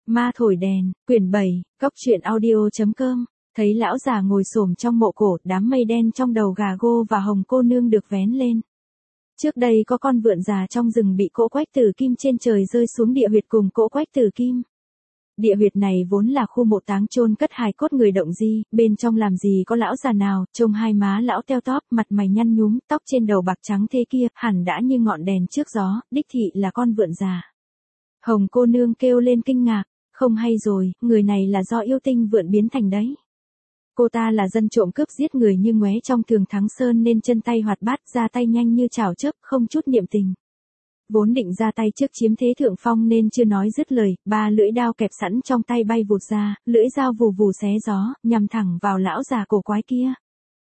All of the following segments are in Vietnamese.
Ma thổi đèn, quyển 7, cóc truyện audio.com. Thấy lão già ngồi xổm trong mộ cổ, đám mây đen trong đầu Gà Gô và Hồng cô nương được vén lên. Trước đây có con vượn già trong rừng bị cỗ quách tử kim trên trời rơi xuống địa huyệt cùng cỗ quách tử kim. Địa huyệt này vốn là khu mộ táng chôn cất hài cốt người động di, bên trong làm gì có lão già nào, trông hai má lão teo tóp, mặt mày nhăn nhúm, tóc trên đầu bạc trắng thế kia, hẳn đã như ngọn đèn trước gió, đích thị là con vượn già. Hồng cô nương kêu lên kinh ngạc, không hay rồi, người này là do yêu tinh vượn biến thành đấy. Cô ta là dân trộm cướp giết người như ngoé trong Thường Thắng Sơn nên chân tay hoạt bát, ra tay nhanh như chảo chớp, không chút niệm tình. Vốn định ra tay trước chiếm thế thượng phong nên chưa nói dứt lời, ba lưỡi đao kẹp sẵn trong tay bay vụt ra, lưỡi dao vù vù xé gió, nhằm thẳng vào lão già cổ quái kia.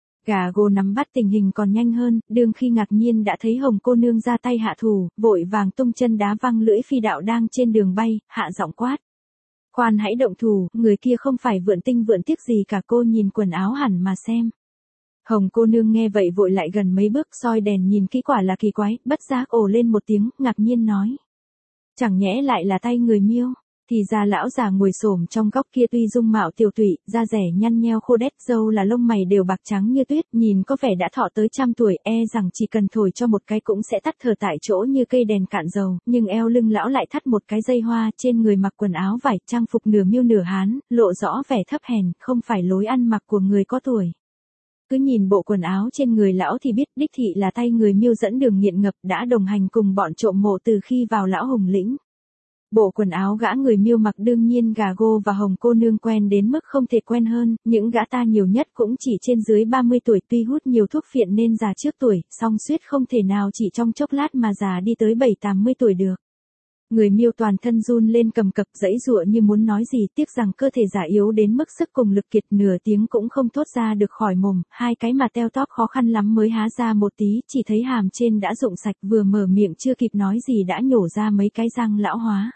Gà Gô nắm bắt tình hình còn nhanh hơn, đương khi ngạc nhiên đã thấy Hồng cô nương ra tay hạ thủ, vội vàng tung chân đá văng lưỡi phi đạo đang trên đường bay, hạ giọng quát. Khoan hãy động thủ, người kia không phải vượn tinh vượn tiếc gì cả, cô nhìn quần áo hẳn mà xem. Hồng cô nương nghe vậy vội lại gần mấy bước, soi đèn nhìn kỹ quả là kỳ quái, bất giác ồ lên một tiếng, ngạc nhiên nói. Chẳng nhẽ lại là tay người Miêu. Thì ra lão già ngồi xổm trong góc kia tuy dung mạo tiều tụy, da rẻ nhăn nheo khô đét, râu là lông mày đều bạc trắng như tuyết, nhìn có vẻ đã thọ tới 100 tuổi, rằng chỉ cần thổi cho một cái cũng sẽ tắt thở tại chỗ như cây đèn cạn dầu, nhưng eo lưng lão lại thắt một cái dây hoa, trên người mặc quần áo vải, trang phục nửa Miêu nửa Hán, lộ rõ vẻ thấp hèn, không phải lối ăn mặc của người có tuổi. Cứ nhìn bộ quần áo trên người lão thì biết đích thị là tay người Miêu dẫn đường nghiện ngập, đã đồng hành cùng bọn trộm mộ từ khi vào lão Hùng lĩnh. Bộ quần áo gã người Miêu mặc đương nhiên Gà Gô và Hồng cô nương quen đến mức không thể quen hơn, những gã ta nhiều nhất cũng chỉ trên dưới 30 tuổi, tuy hút nhiều thuốc phiện nên già trước tuổi, song suýt không thể nào chỉ trong chốc lát mà già đi tới 70-80 tuổi được. Người Miêu toàn thân run lên cầm cập, giãy giụa như muốn nói gì, tiếc rằng cơ thể già yếu đến mức sức cùng lực kiệt, nửa tiếng cũng không thốt ra được khỏi mồm, hai cái mà teo tóp khó khăn lắm mới há ra một tí, chỉ thấy hàm trên đã rụng sạch, vừa mở miệng chưa kịp nói gì đã nhổ ra mấy cái răng lão hóa.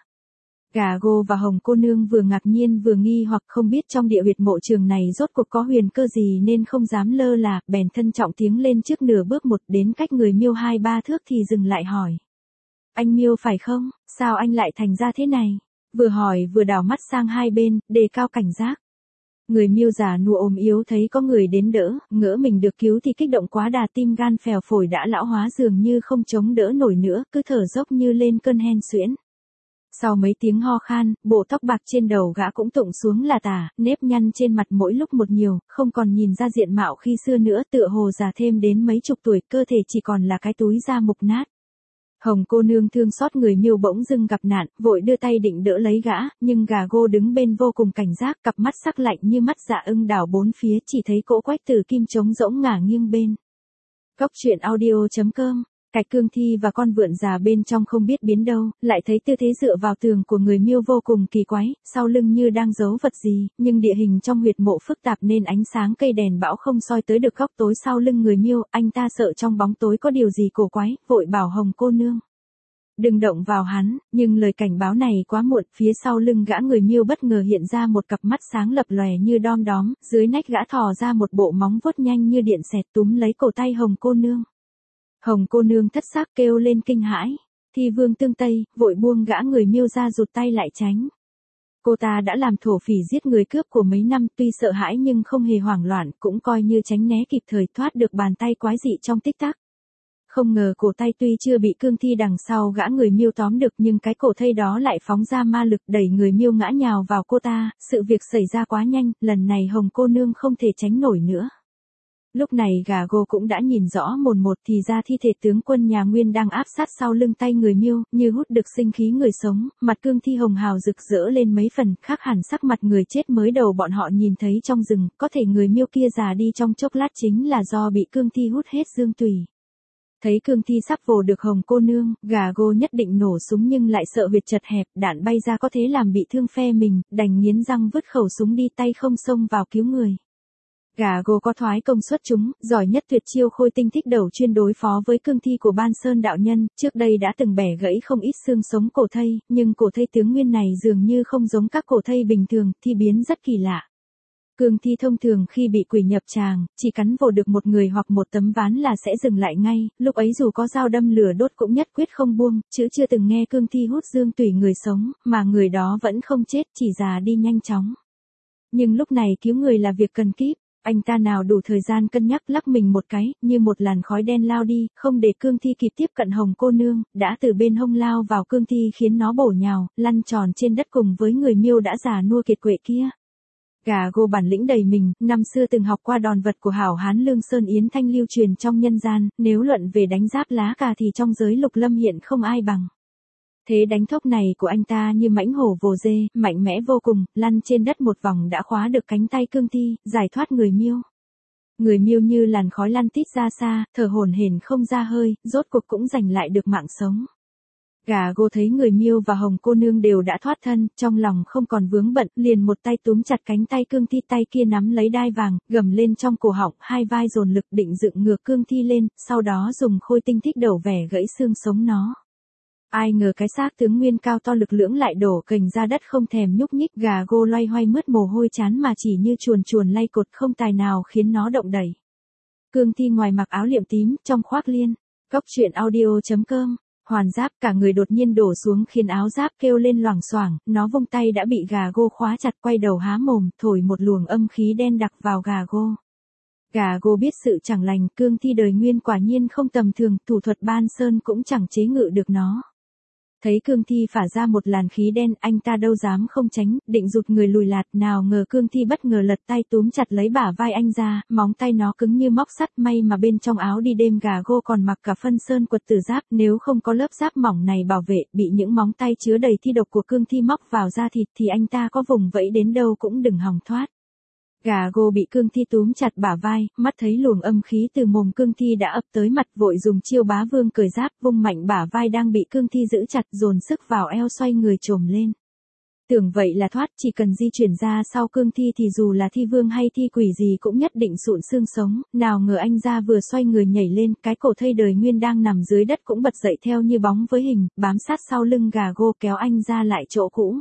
Gà Gô và Hồng cô nương vừa ngạc nhiên vừa nghi hoặc, không biết trong địa huyệt mộ trường này rốt cuộc có huyền cơ gì nên không dám lơ là, bèn thân trọng tiếng lên trước nửa bước một, đến cách người Miêu 2-3 thước thì dừng lại hỏi. Anh Miêu phải không, sao anh lại thành ra thế này? Vừa hỏi vừa đảo mắt sang hai bên, đề cao cảnh giác. Người Miêu già nua ốm yếu thấy có người đến đỡ, ngỡ mình được cứu thì kích động quá đà, tim gan phèo phổi đã lão hóa dường như không chống đỡ nổi nữa, cứ thở dốc như lên cơn hen suyễn. Sau mấy tiếng ho khan, bộ tóc bạc trên đầu gã cũng tụng xuống là tả, nếp nhăn trên mặt mỗi lúc một nhiều, không còn nhìn ra diện mạo khi xưa nữa, tựa hồ già thêm đến mấy chục tuổi, cơ thể chỉ còn là cái túi da mục nát. Hồng cô nương thương xót người Miêu bỗng dưng gặp nạn, vội đưa tay định đỡ lấy gã, nhưng Gà Gô đứng bên vô cùng cảnh giác, cặp mắt sắc lạnh như mắt dạ ưng đảo bốn phía, chỉ thấy cỗ quách tử kim trống rỗng ngả nghiêng bên. cóc truyện audio.com. Cạch Cương Thi và con vượn già bên trong không biết biến đâu, lại thấy tư thế dựa vào tường của người Miêu vô cùng kỳ quái, sau lưng như đang giấu vật gì, nhưng địa hình trong huyệt mộ phức tạp nên ánh sáng cây đèn bão không soi tới được góc tối sau lưng người Miêu, anh ta sợ trong bóng tối có điều gì cổ quái, vội bảo Hồng cô nương. Đừng động vào hắn, nhưng lời cảnh báo này quá muộn, phía sau lưng gã người Miêu bất ngờ hiện ra một cặp mắt sáng lập lòe như đom đóm, dưới nách gã thò ra một bộ móng vuốt nhanh như điện xẹt túm lấy cổ tay Hồng cô nương. Hồng cô nương thất xác kêu lên kinh hãi, Thi Vương Tương Tây, vội buông gã người Miêu ra rụt tay lại tránh. Cô ta đã làm thổ phỉ giết người cướp của mấy năm, tuy sợ hãi nhưng không hề hoảng loạn, cũng coi như tránh né kịp thời, thoát được bàn tay quái dị trong tích tắc. Không ngờ cổ tay tuy chưa bị Cương Thi đằng sau gã người Miêu tóm được nhưng cái cổ thây đó lại phóng ra ma lực đẩy người Miêu ngã nhào vào cô ta, sự việc xảy ra quá nhanh, lần này Hồng cô nương không thể tránh nổi nữa. Lúc này Gà Gô cũng đã nhìn rõ mồn một, thì ra thi thể tướng quân nhà Nguyên đang áp sát sau lưng tay người Miêu, như hút được sinh khí người sống, mặt Cương Thi hồng hào rực rỡ lên mấy phần, khác hẳn sắc mặt người chết mới đầu bọn họ nhìn thấy trong rừng, có thể người Miêu kia già đi trong chốc lát chính là do bị Cương Thi hút hết dương tùy. Thấy Cương Thi sắp vồ được Hồng cô nương, Gà Gô nhất định nổ súng nhưng lại sợ huyệt chật hẹp, đạn bay ra có thể làm bị thương phe mình, đành nghiến răng vứt khẩu súng đi, tay không xông vào cứu người. Gà Gô có thoái công xuất chúng, giỏi nhất tuyệt chiêu khôi tinh thích đầu chuyên đối phó với Cương Thi của Ban Sơn đạo nhân, trước đây đã từng bẻ gãy không ít xương sống cổ thây, nhưng cổ thây tướng Nguyên này dường như không giống các cổ thây bình thường, thi biến rất kỳ lạ. Cương thi thông thường khi bị quỷ nhập tràng, chỉ cắn vồ được một người hoặc một tấm ván là sẽ dừng lại ngay, lúc ấy dù có dao đâm lửa đốt cũng nhất quyết không buông, chứ chưa từng nghe cương thi hút dương tủy người sống, mà người đó vẫn không chết, chỉ già đi nhanh chóng. Nhưng lúc này cứu người là việc cần kíp, anh ta nào đủ thời gian cân nhắc, lắc mình một cái, như một làn khói đen lao đi, không để cương thi kịp tiếp cận Hồng cô nương, đã từ bên hông lao vào cương thi khiến nó bổ nhào, lăn tròn trên đất cùng với người miêu đã già nua kiệt quệ kia. Gà Gô bản lĩnh đầy mình, năm xưa từng học qua đòn vật của hảo hán Lương Sơn Yến Thanh lưu truyền trong nhân gian, nếu luận về đánh giáp lá cà thì trong giới lục lâm hiện không ai bằng. Thế đánh thốc này của anh ta như mãnh hổ vồ dê, mạnh mẽ vô cùng, lăn trên đất một vòng đã khóa được cánh tay cương thi, giải thoát người miêu. Người miêu như làn khói lăn tít ra xa, thở hổn hển không ra hơi, rốt cuộc cũng giành lại được mạng sống. Gà Gô thấy người miêu và Hồng cô nương đều đã thoát thân, trong lòng không còn vướng bận, liền một tay túm chặt cánh tay cương thi, tay kia nắm lấy đai vàng, gầm lên trong cổ họng, hai vai dồn lực định dựng ngược cương thi lên, sau đó dùng khôi tinh thích đẩu vẻ gãy xương sống nó. Ai ngờ cái xác tướng nguyên cao to lực lưỡng lại đổ kềnh ra đất không thèm nhúc nhích, Gà Gô loay hoay mướt mồ hôi chán mà chỉ như chuồn chuồn lay cột, không tài nào khiến nó động đẩy. Cương thi ngoài mặc áo liệm tím, trong khoác liên. Góc truyện audio.com. Hoàn giáp cả người đột nhiên đổ xuống khiến áo giáp kêu lên loảng xoảng, nó vung tay đã bị Gà Gô khóa chặt, quay đầu há mồm, thổi một luồng âm khí đen đặc vào Gà Gô. Gà Gô biết sự chẳng lành, cương thi đời nguyên quả nhiên không tầm thường, thủ thuật ban sơn cũng chẳng chế ngự được nó. Thấy cương thi phả ra một làn khí đen, anh ta đâu dám không tránh, định rụt người lùi lạt, nào ngờ cương thi bất ngờ lật tay túm chặt lấy bả vai anh ra, móng tay nó cứng như móc sắt, may mà bên trong áo đi đêm Gà Gô còn mặc cả phân sơn quật tử giáp, nếu không có lớp giáp mỏng này bảo vệ, bị những móng tay chứa đầy thi độc của cương thi móc vào da thịt thì anh ta có vùng vẫy đến đâu cũng đừng hòng thoát. Gà Gô bị cương thi túm chặt bả vai, mắt thấy luồng âm khí từ mồm cương thi đã ập tới mặt, vội dùng chiêu bá vương cởi giáp, vung mạnh bả vai đang bị cương thi giữ chặt, dồn sức vào eo, xoay người trồm lên. Tưởng vậy là thoát, chỉ cần di chuyển ra sau cương thi thì dù là thi vương hay thi quỷ gì cũng nhất định sụn xương sống, nào ngờ anh ra vừa xoay người nhảy lên, cái cổ thây đời nguyên đang nằm dưới đất cũng bật dậy theo như bóng với hình, bám sát sau lưng Gà Gô kéo anh ra lại chỗ cũ.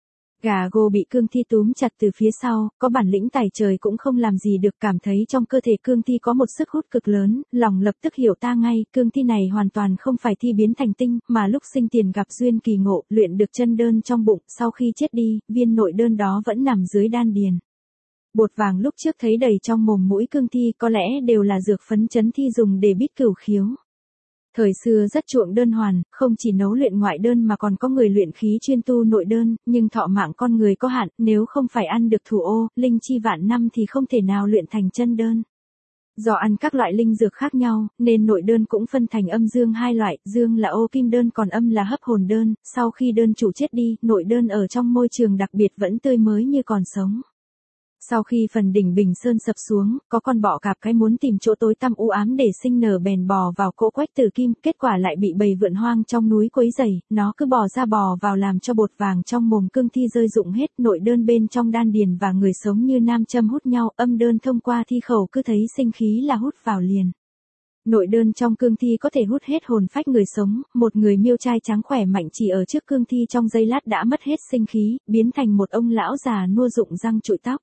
Gà Gô bị cương thi túm chặt từ phía sau, có bản lĩnh tài trời cũng không làm gì được, cảm thấy trong cơ thể cương thi có một sức hút cực lớn, lòng lập tức hiểu ta ngay, cương thi này hoàn toàn không phải thi biến thành tinh, mà lúc sinh tiền gặp duyên kỳ ngộ, luyện được chân đơn trong bụng, sau khi chết đi, viên nội đơn đó vẫn nằm dưới đan điền. Bột vàng lúc trước thấy đầy trong mồm mũi cương thi có lẽ đều là dược phấn chấn thi dùng để bít cửu khiếu. Thời xưa rất chuộng đơn hoàn, không chỉ nấu luyện ngoại đơn mà còn có người luyện khí chuyên tu nội đơn, nhưng thọ mạng con người có hạn, nếu không phải ăn được thủ ô, linh chi vạn năm thì không thể nào luyện thành chân đơn. Do ăn các loại linh dược khác nhau, nên nội đơn cũng phân thành âm dương hai loại, dương là ô kim đơn còn âm là hấp hồn đơn, sau khi đơn chủ chết đi, nội đơn ở trong môi trường đặc biệt vẫn tươi mới như còn sống. Sau khi phần đỉnh Bình Sơn sập xuống, có con bọ cạp cái muốn tìm chỗ tối tăm u ám để sinh nở bèn bò vào cỗ quách tử kim, kết quả lại bị bầy vượn hoang trong núi quấy rầy, nó cứ bò ra bò vào làm cho bột vàng trong mồm cương thi rơi rụng hết, nội đơn bên trong đan điền và người sống như nam châm hút nhau, âm đơn thông qua thi khẩu cứ thấy sinh khí là hút vào liền. Nội đơn trong cương thi có thể hút hết hồn phách người sống, một người miêu trai trắng khỏe mạnh chỉ ở trước cương thi trong giây lát đã mất hết sinh khí, biến thành một ông lão già nua rụng răng trụi tóc.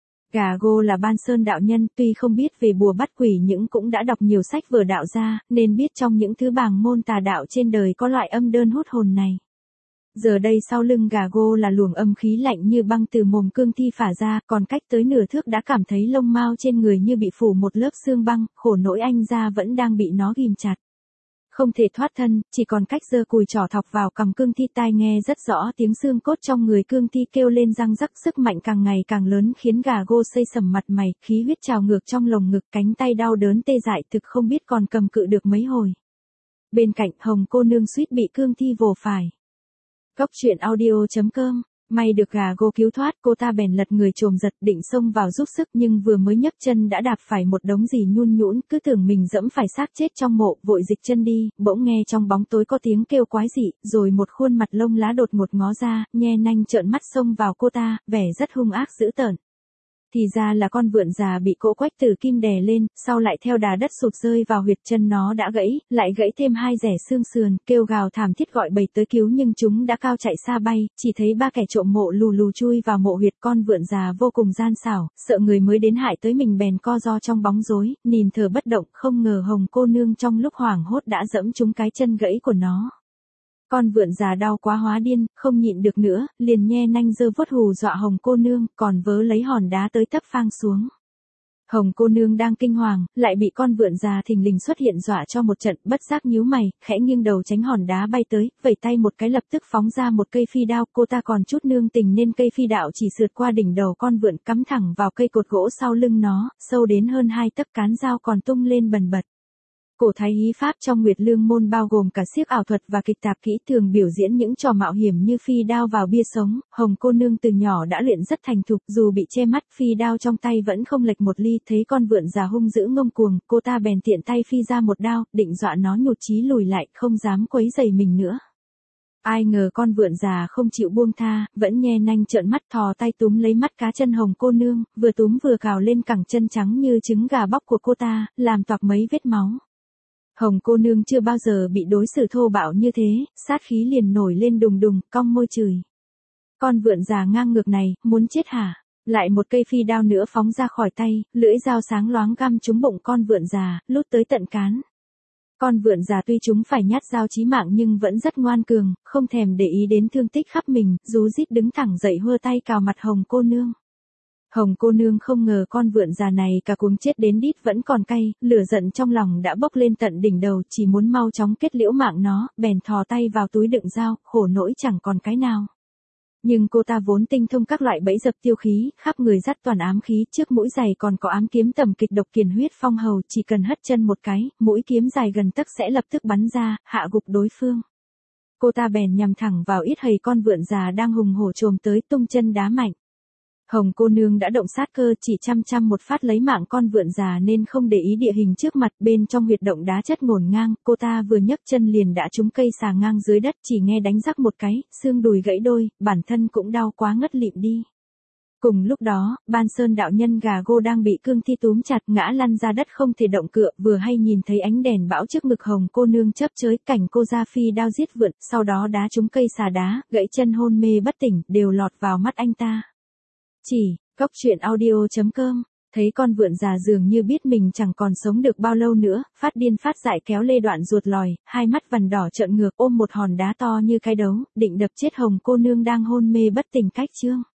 Gà Gô là ban sơn đạo nhân, tuy không biết về bùa bắt quỷ nhưng cũng đã đọc nhiều sách vở đạo gia, nên biết trong những thứ bàng môn tà đạo trên đời có loại âm đơn hút hồn này. Giờ đây sau lưng Gà Gô là luồng âm khí lạnh như băng từ mồm cương thi phả ra, còn cách tới nửa thước đã cảm thấy lông mao trên người như bị phủ một lớp xương băng, khổ nỗi anh ra vẫn đang bị nó ghim chặt. Không thể thoát thân, chỉ còn cách giơ cùi trỏ thọc vào cằm cương thi, tai nghe rất rõ tiếng xương cốt trong người cương thi kêu lên răng rắc, sức mạnh càng ngày càng lớn khiến Gà Gô xây sầm mặt mày, khí huyết trào ngược trong lồng ngực, cánh tay đau đớn tê dại, thực không biết còn cầm cự được mấy hồi. Bên cạnh Hồng cô nương suýt bị cương thi vồ phải. Góc truyện audio.com. May được Gà Gô cứu thoát, cô ta bèn lật người chồm giật định xông vào giúp sức, nhưng vừa mới nhấc chân đã đạp phải một đống gì nhun nhũn, cứ tưởng mình dẫm phải xác chết trong mộ, vội dịch chân đi, bỗng nghe trong bóng tối có tiếng kêu quái dị, rồi một khuôn mặt lông lá đột ngột ngó ra, nhe nanh trợn mắt xông vào cô ta, vẻ rất hung ác dữ tợn. Thì ra là con vượn già bị cỗ Quách Tử Kim đè lên, sau lại theo đà đất sụt rơi vào huyệt chân nó đã gãy, lại gãy thêm 2 rẻ xương sườn, kêu gào thảm thiết gọi bầy tới cứu nhưng chúng đã cao chạy xa bay, chỉ thấy 3 kẻ trộm mộ lù lù chui vào mộ huyệt. Con vượn già vô cùng gian xảo, sợ người mới đến hại tới mình bèn co ro trong bóng rối, nín thở bất động, không ngờ Hồng cô nương trong lúc hoảng hốt đã dẫm trúng cái chân gãy của nó. Con vượn già đau quá hóa điên, không nhịn được nữa, liền nhe nanh giơ vuốt hù dọa Hồng cô nương, còn vớ lấy hòn đá tới tấp phang xuống. Hồng cô nương đang kinh hoàng, lại bị con vượn già thình lình xuất hiện dọa cho một trận, bất giác nhíu mày, khẽ nghiêng đầu tránh hòn đá bay tới, vẩy tay một cái lập tức phóng ra một cây phi đao. Cô ta còn chút nương tình nên cây phi đạo chỉ sượt qua đỉnh đầu con vượn, cắm thẳng vào cây cột gỗ sau lưng nó, sâu đến hơn 2 tấc, cán dao còn tung lên bần bật. Cổ thái hí pháp trong Nguyệt Lương môn bao gồm cả xiếc ảo thuật và kịch tạp kỹ, thường biểu diễn những trò mạo hiểm như phi đao vào bia sống. Hồng cô nương từ nhỏ đã luyện rất thành thục, dù bị che mắt phi đao trong tay vẫn không lệch một ly. Thấy con vượn già hung dữ ngông cuồng, cô ta bèn tiện tay phi ra một đao, định dọa nó nhụt chí lùi lại, không dám quấy rầy mình nữa. Ai ngờ con vượn già không chịu buông tha, vẫn nhe nanh trợn mắt thò tay túm lấy mắt cá chân Hồng cô nương, vừa túm vừa cào lên cẳng chân trắng như trứng gà bóc của cô ta, làm toạc mấy vết máu. Hồng cô nương chưa bao giờ bị đối xử thô bạo như thế, sát khí liền nổi lên đùng đùng, cong môi chửi. Con vượn già ngang ngược này, muốn chết hả? Lại một cây phi đao nữa phóng ra khỏi tay, lưỡi dao sáng loáng găm trúng bụng con vượn già, lút tới tận cán. Con vượn già tuy chúng phải nhát dao chí mạng nhưng vẫn rất ngoan cường, không thèm để ý đến thương tích khắp mình, rú rít đứng thẳng dậy hơ tay cào mặt Hồng cô nương. Hồng cô nương không ngờ con vượn già này cả cuống chết đến đít vẫn còn cay, lửa giận trong lòng đã bốc lên tận đỉnh đầu, chỉ muốn mau chóng kết liễu mạng nó, bèn thò tay vào túi đựng dao, khổ nỗi chẳng còn cái nào. Nhưng cô ta vốn tinh thông các loại bẫy dập tiêu khí, khắp người dắt toàn ám khí, trước mũi giày còn có ám kiếm tầm kịch độc kiền huyết phong hầu, chỉ cần hất chân một cái, mũi kiếm dài gần tấc sẽ lập tức bắn ra, hạ gục đối phương. Cô ta bèn nhằm thẳng vào yết hầy con vượn già đang hùng hổ chồm tới, tung chân đá mạnh. Hồng cô nương đã động sát cơ, chỉ chăm một phát lấy mạng con vượn già nên không để ý địa hình trước mặt. Bên trong huyệt động đá chất ngổn ngang, cô ta vừa nhấc chân liền đã trúng cây xà ngang dưới đất, chỉ nghe đánh rắc một cái, xương đùi gãy đôi, bản thân cũng đau quá ngất lịm đi. Cùng lúc đó, Ban Sơn đạo nhân Gà Gô đang bị cương thi túm chặt, ngã lăn ra đất không thể động cựa, vừa hay nhìn thấy ánh đèn bão trước ngực Hồng cô nương chớp chới, cảnh cô ra phi đao giết vượn, sau đó đá trúng cây xà đá, gãy chân hôn mê bất tỉnh, đều lọt vào mắt anh ta. Chỉ, goctruyện.audio.com, thấy con vượn già dường như biết mình chẳng còn sống được bao lâu nữa, phát điên phát dại kéo lê đoạn ruột lòi, hai mắt vằn đỏ trợn ngược, ôm một hòn đá to như cái đấu, định đập chết Hồng cô nương đang hôn mê bất tỉnh cách chương.